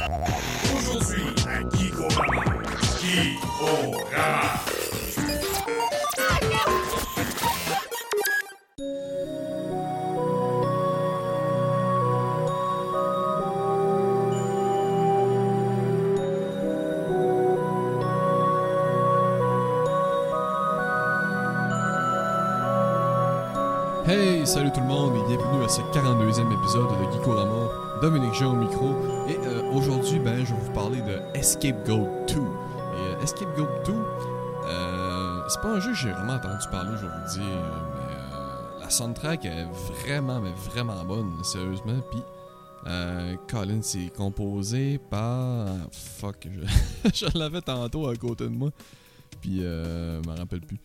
Aujourd'hui, à Geekorama. Geekorama. Hey, salut tout le monde et bienvenue à ce 42e épisode de Geekorama. Dominique Jean au micro et aujourd'hui, je vais vous parler de Scapegoat 2. Et Scapegoat 2, c'est pas un jeu que j'ai vraiment entendu parler, je vais vous dire, mais la soundtrack est vraiment bonne, sérieusement. Puis, Colin, c'est composé par... je l'avais tantôt à côté de moi, puis je m'en rappelle plus.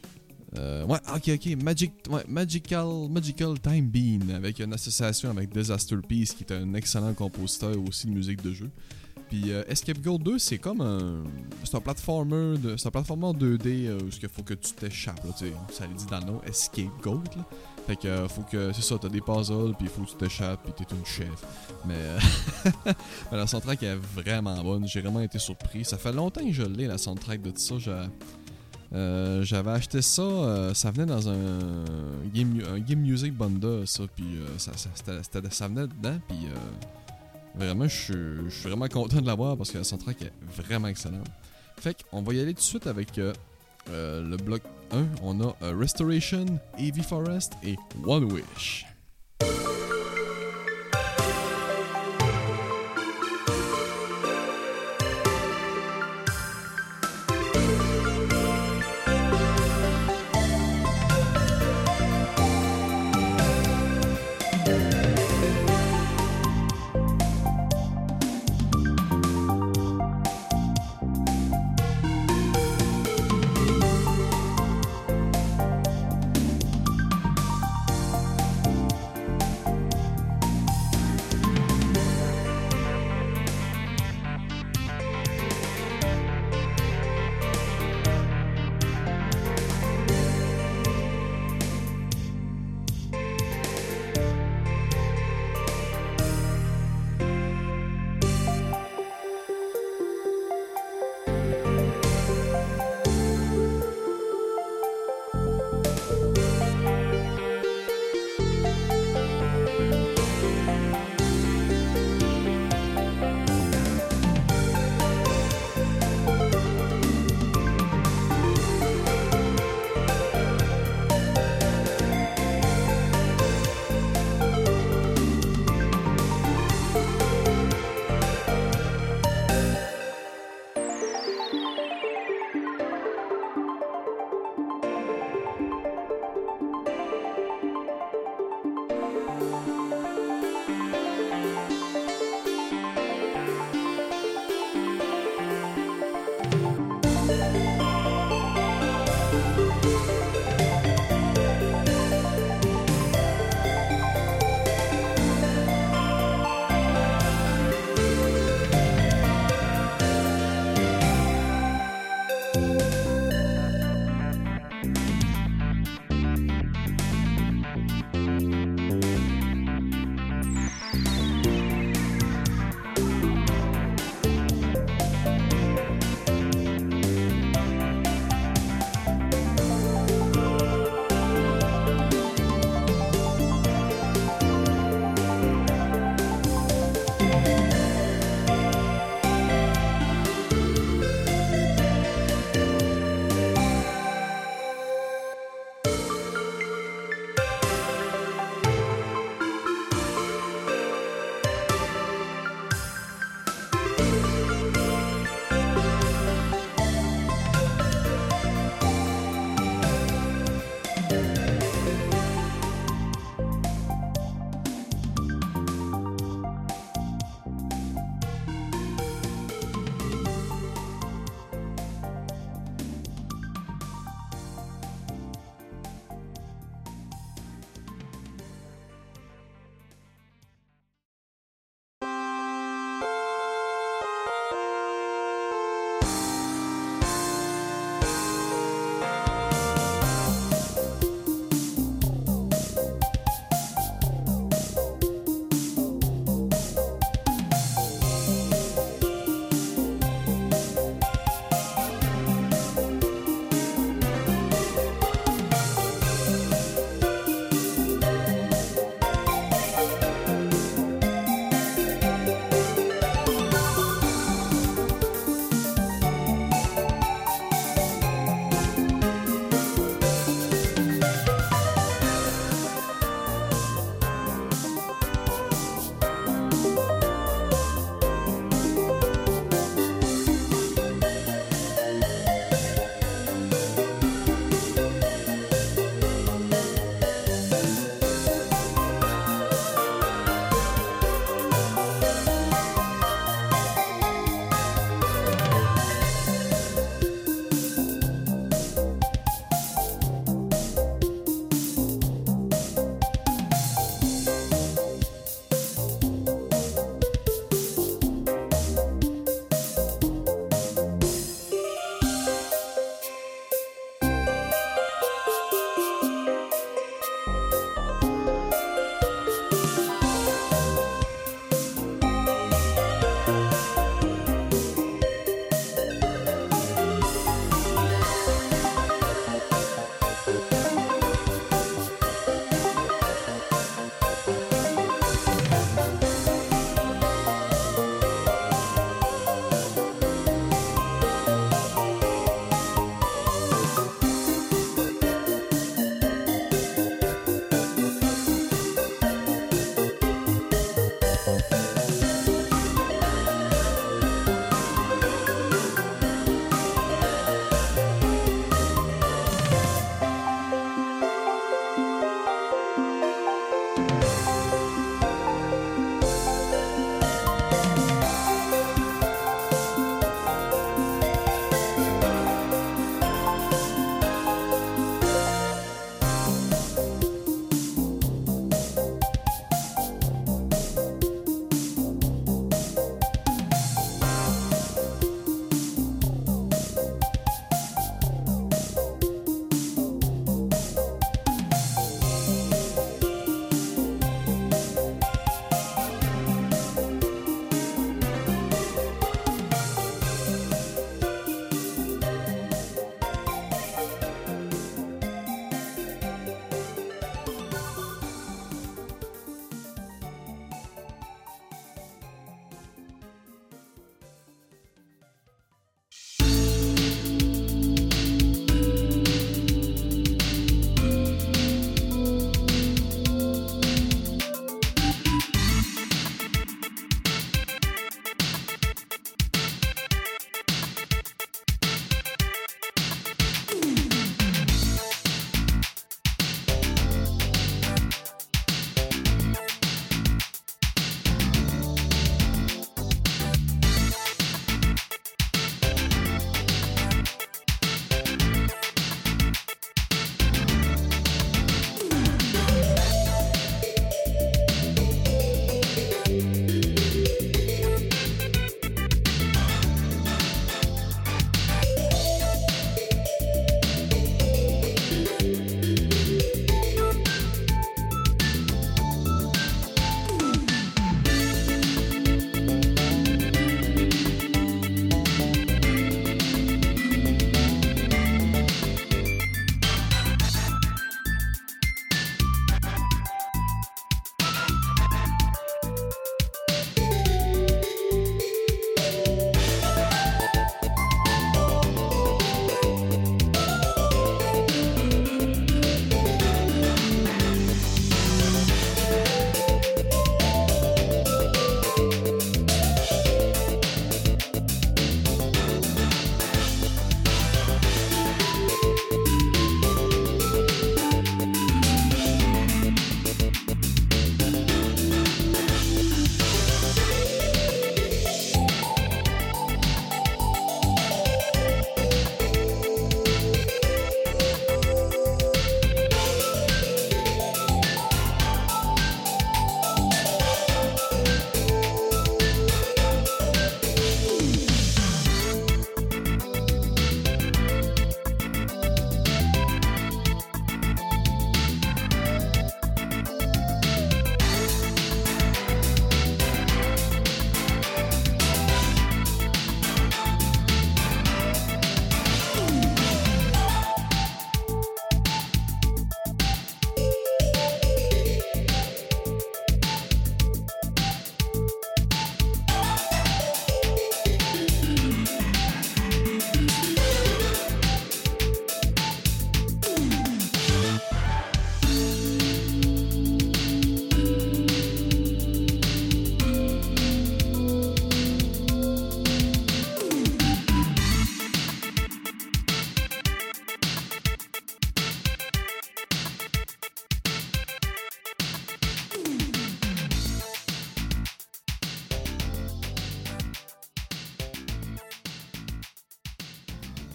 Magical Time Bean, avec une association avec Disaster Peace, qui est un excellent compositeur aussi de musique de jeu. Puis Scapegoat 2, c'est comme c'est un platformer 2D où il faut que tu t'échappes, là, ça le dit dans le nom, Scapegoat, là. Fait que faut que, c'est ça, t'as des puzzles, puis il faut que tu t'échappes, puis t'es une chef. Mais la soundtrack est vraiment bonne, j'ai vraiment été surpris. Ça fait longtemps que je l'ai, la soundtrack de tout ça. J'avais acheté ça, ça venait dans un Game Music Bundle, ça, puis ça venait dedans, puis vraiment, je suis vraiment content de l'avoir parce que la soundtrack est vraiment excellente. Fait qu'on va y aller tout de suite avec le bloc 1. On a Restoration, Eevee Forest et One Wish.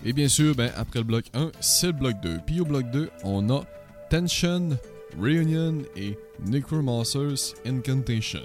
Et bien sûr, après le bloc 1, c'est le bloc 2. Puis au bloc 2, on a Tension, Reunion et Necromancer's Incantation.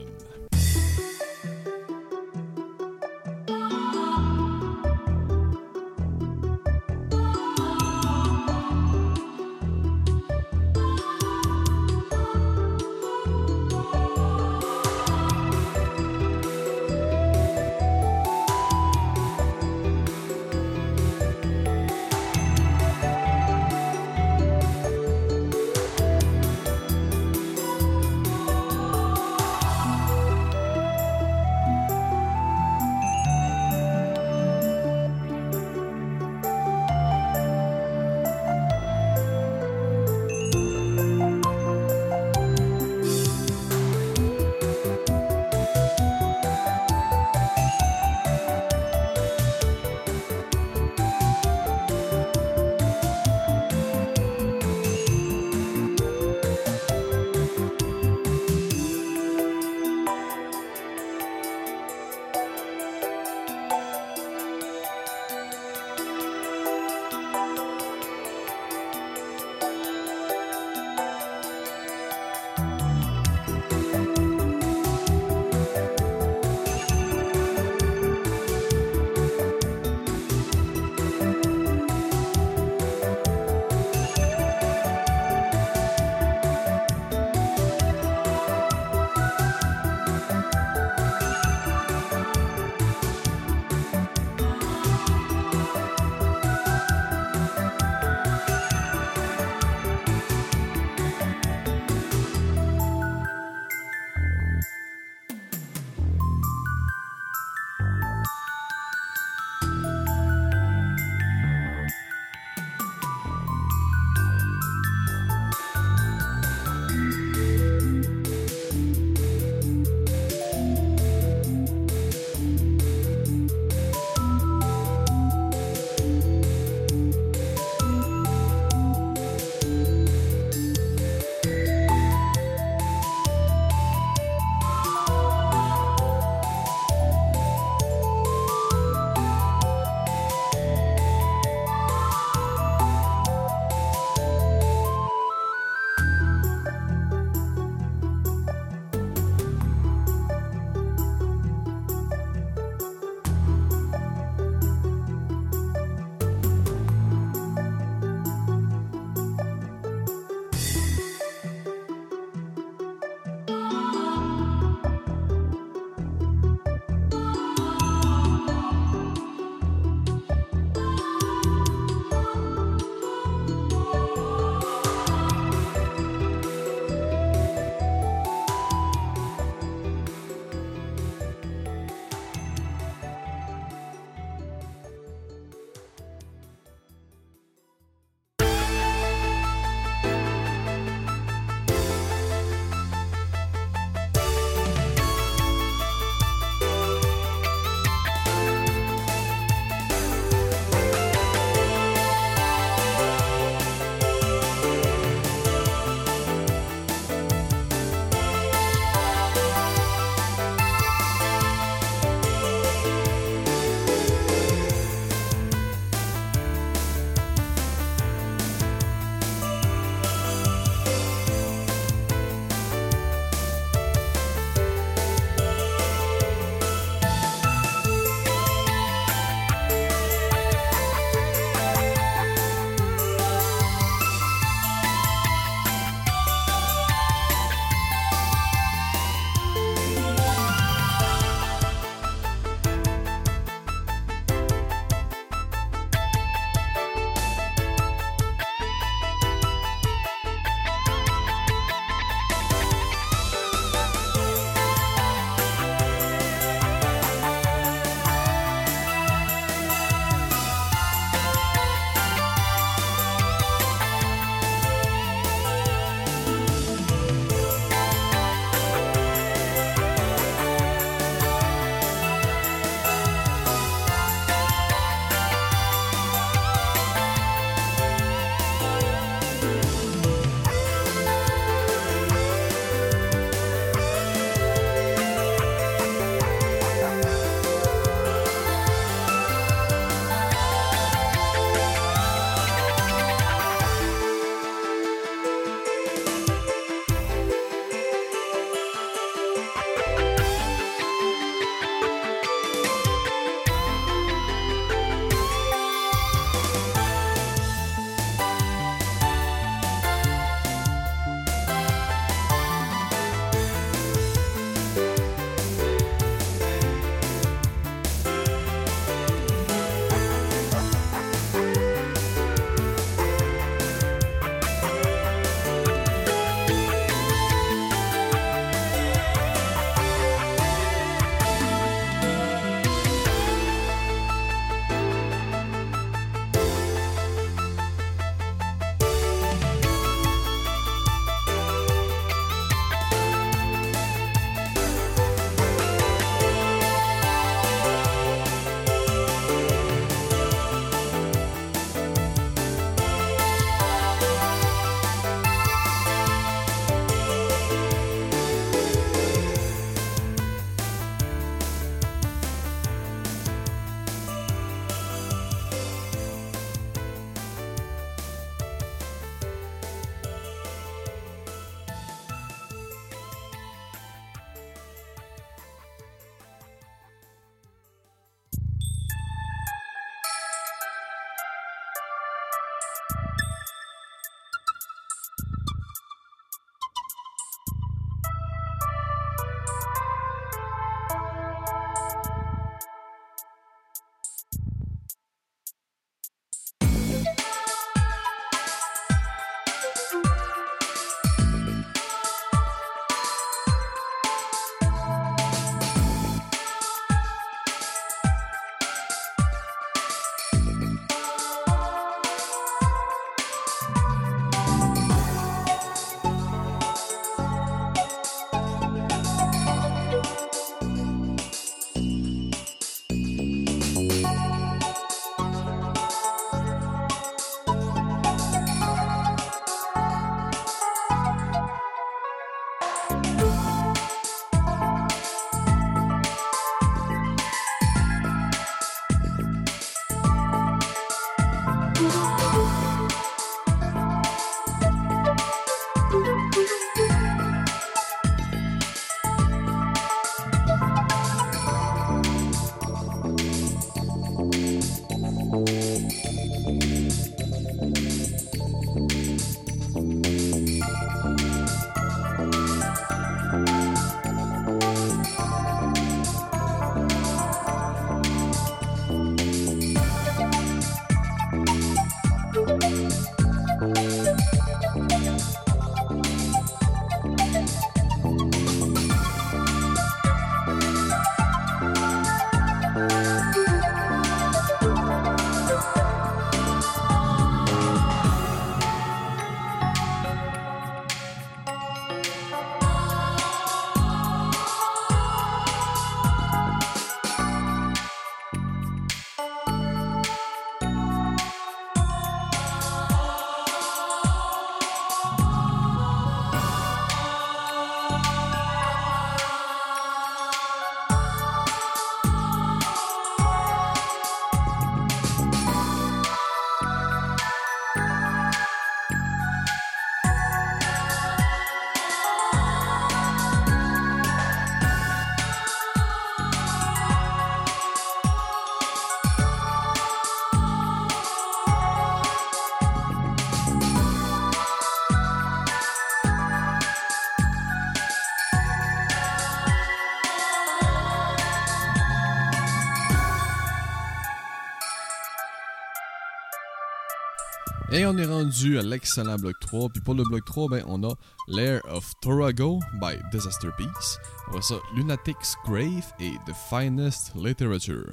Et on est rendu à l'excellent bloc 3. Puis pour le bloc 3, ben, on a Lair of Torago by Disaster Peace. Après ça, Lunatic's Grave et The Finest Literature.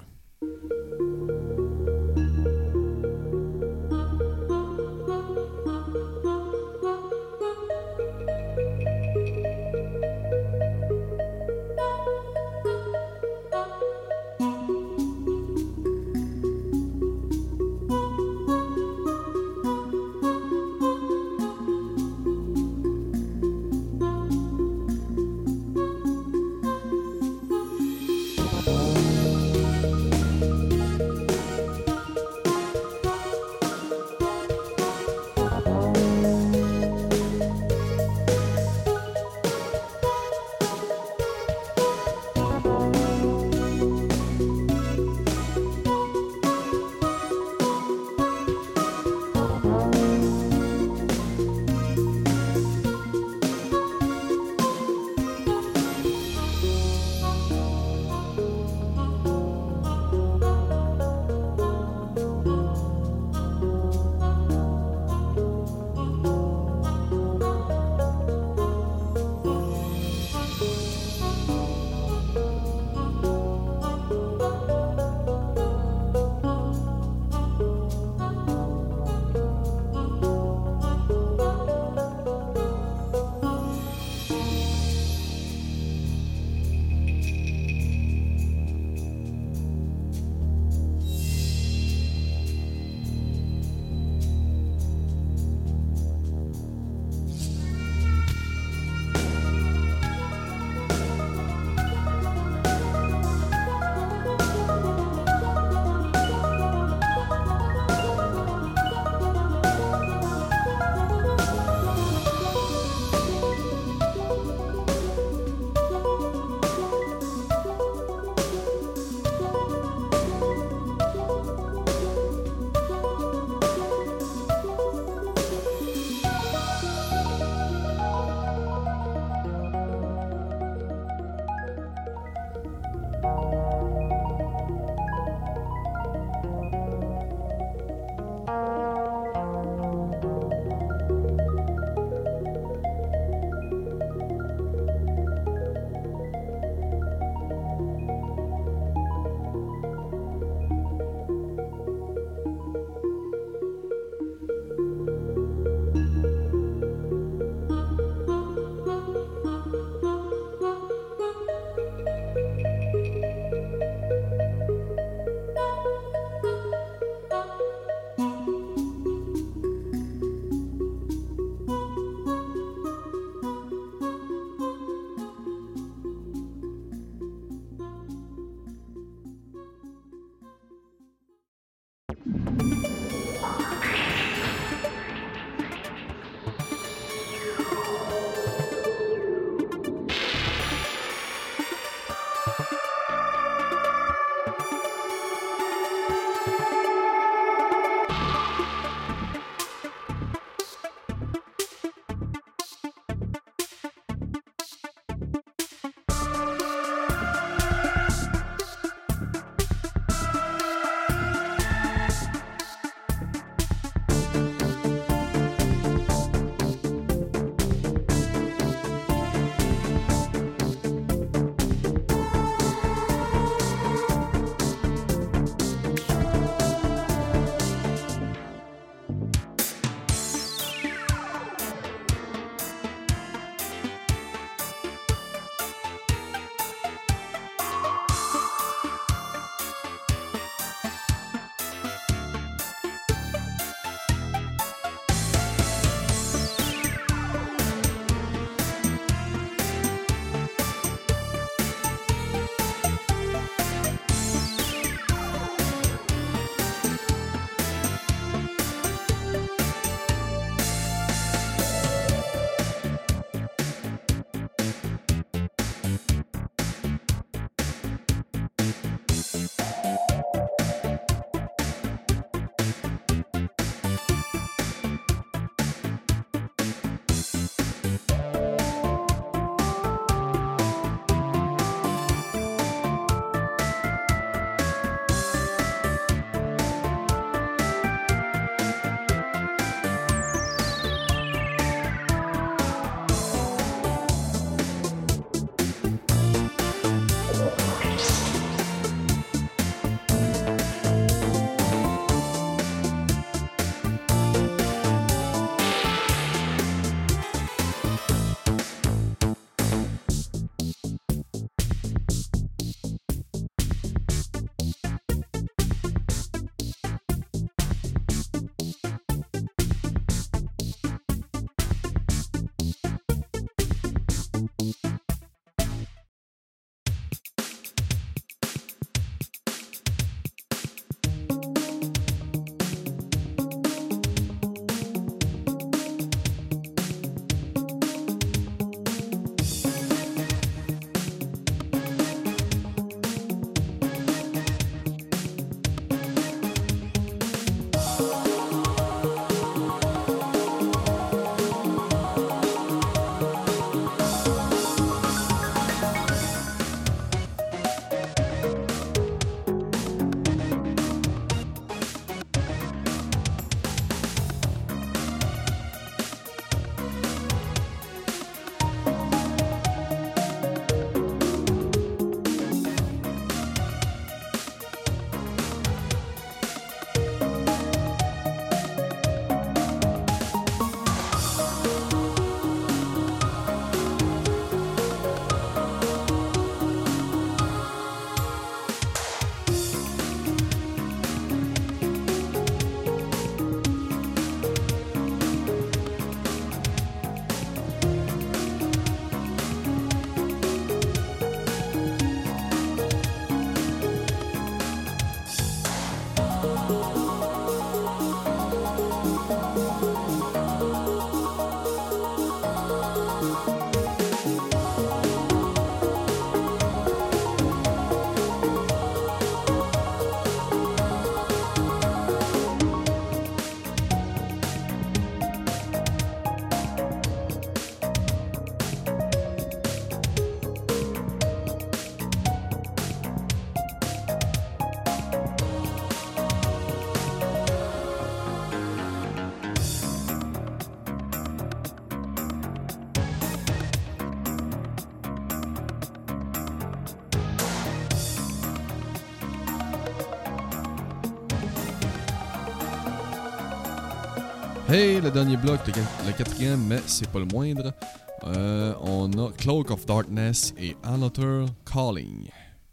Hey, le dernier bloc, le quatrième, mais c'est pas le moindre. On a Cloak of Darkness et Another Calling.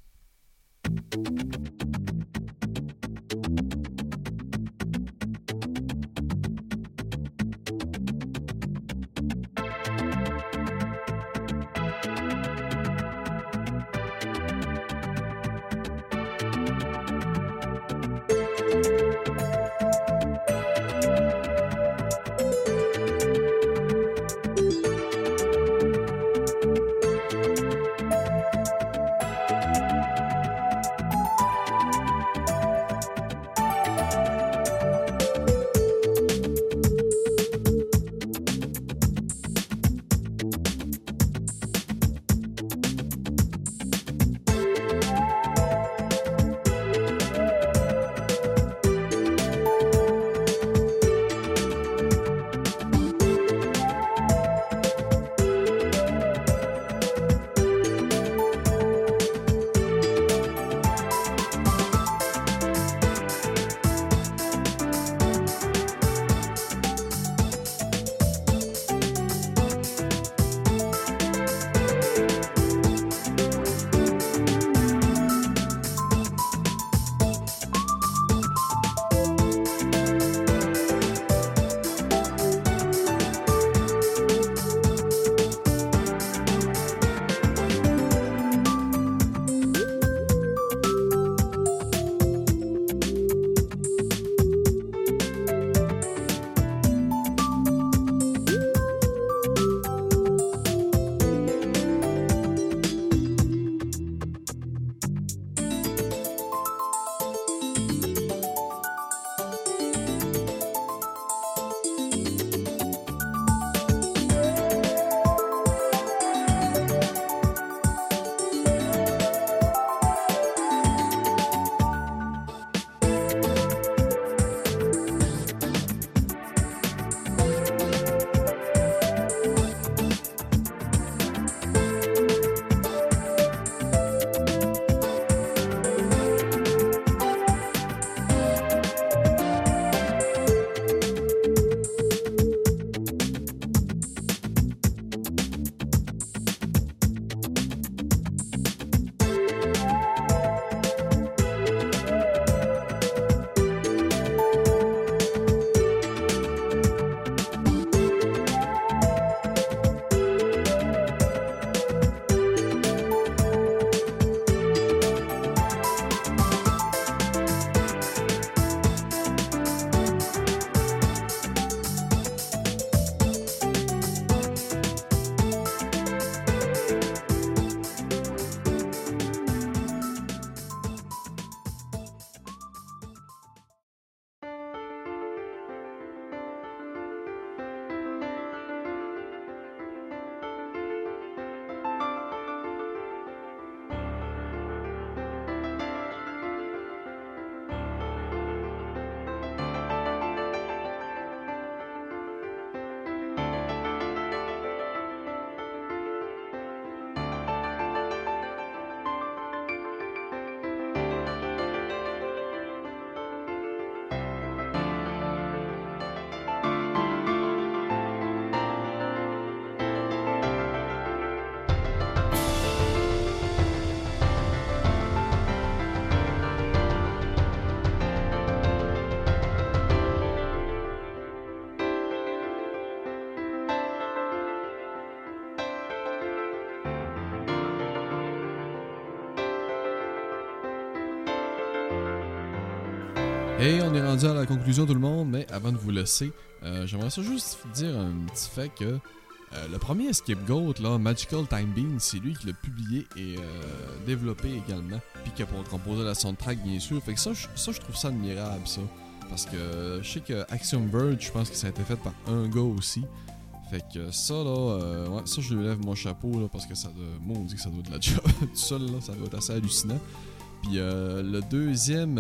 Et on est rendu à la conclusion tout le monde, mais avant de vous laisser, j'aimerais ça juste dire un petit fait que le premier Scapegoat, là, Magical Time Bean, c'est lui qui l'a publié et développé également, puis qui a composé la soundtrack bien sûr. Fait que ça, je trouve ça admirable ça, parce que je sais que Axiom Verge, je pense que ça a été fait par un gars aussi. Fait que ça là, ouais, ça je lui lève mon chapeau là, parce que ça doit, moi on dit que ça doit être de la job tout seul là, ça doit être assez hallucinant. Puis le deuxième,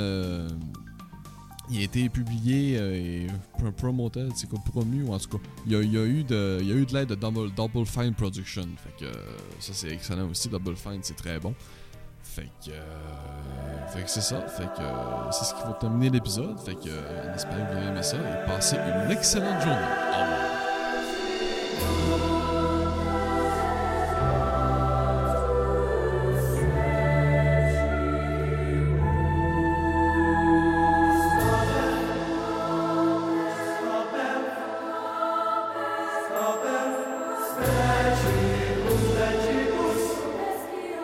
il a été publié et promoted, c'est quoi, promu, ou en tout cas, il y a eu de l'aide de Double Fine Production. Fait que ça c'est excellent aussi, Double Fine c'est très bon. Fait que c'est ça. Fait que c'est ce qui va terminer l'épisode. Fait que on espère que vous avez aimé ça et passez une excellente journée. Au revoir.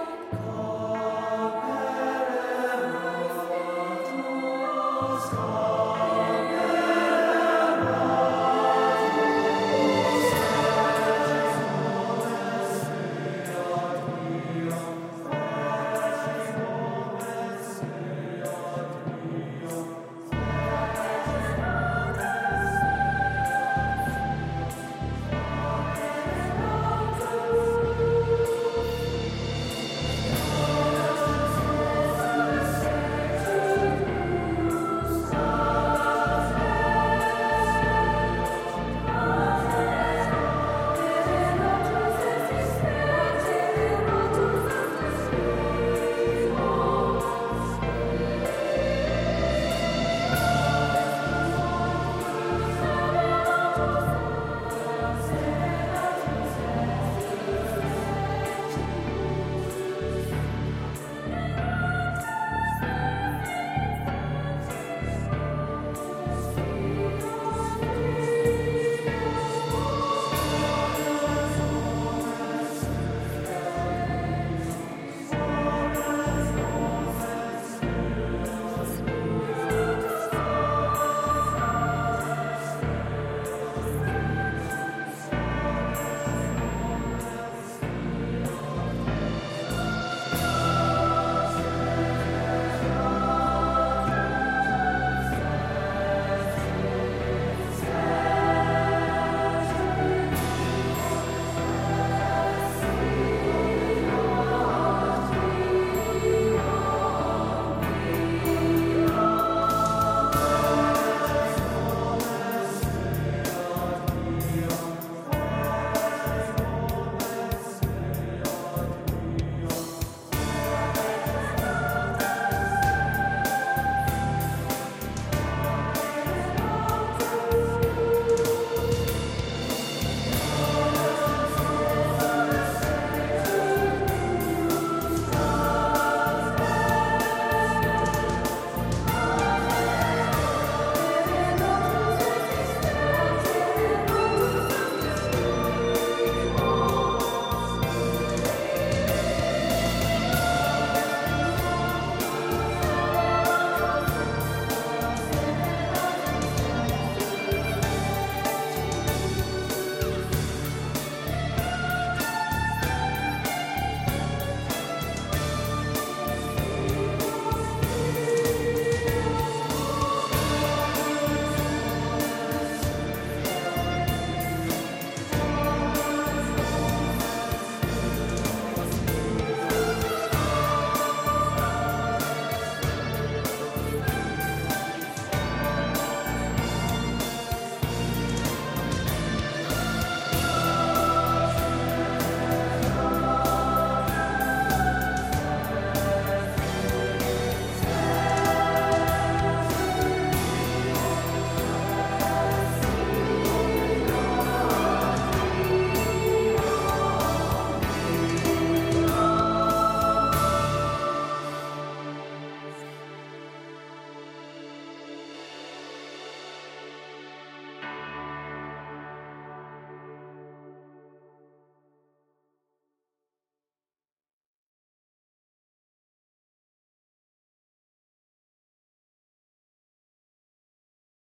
Sky.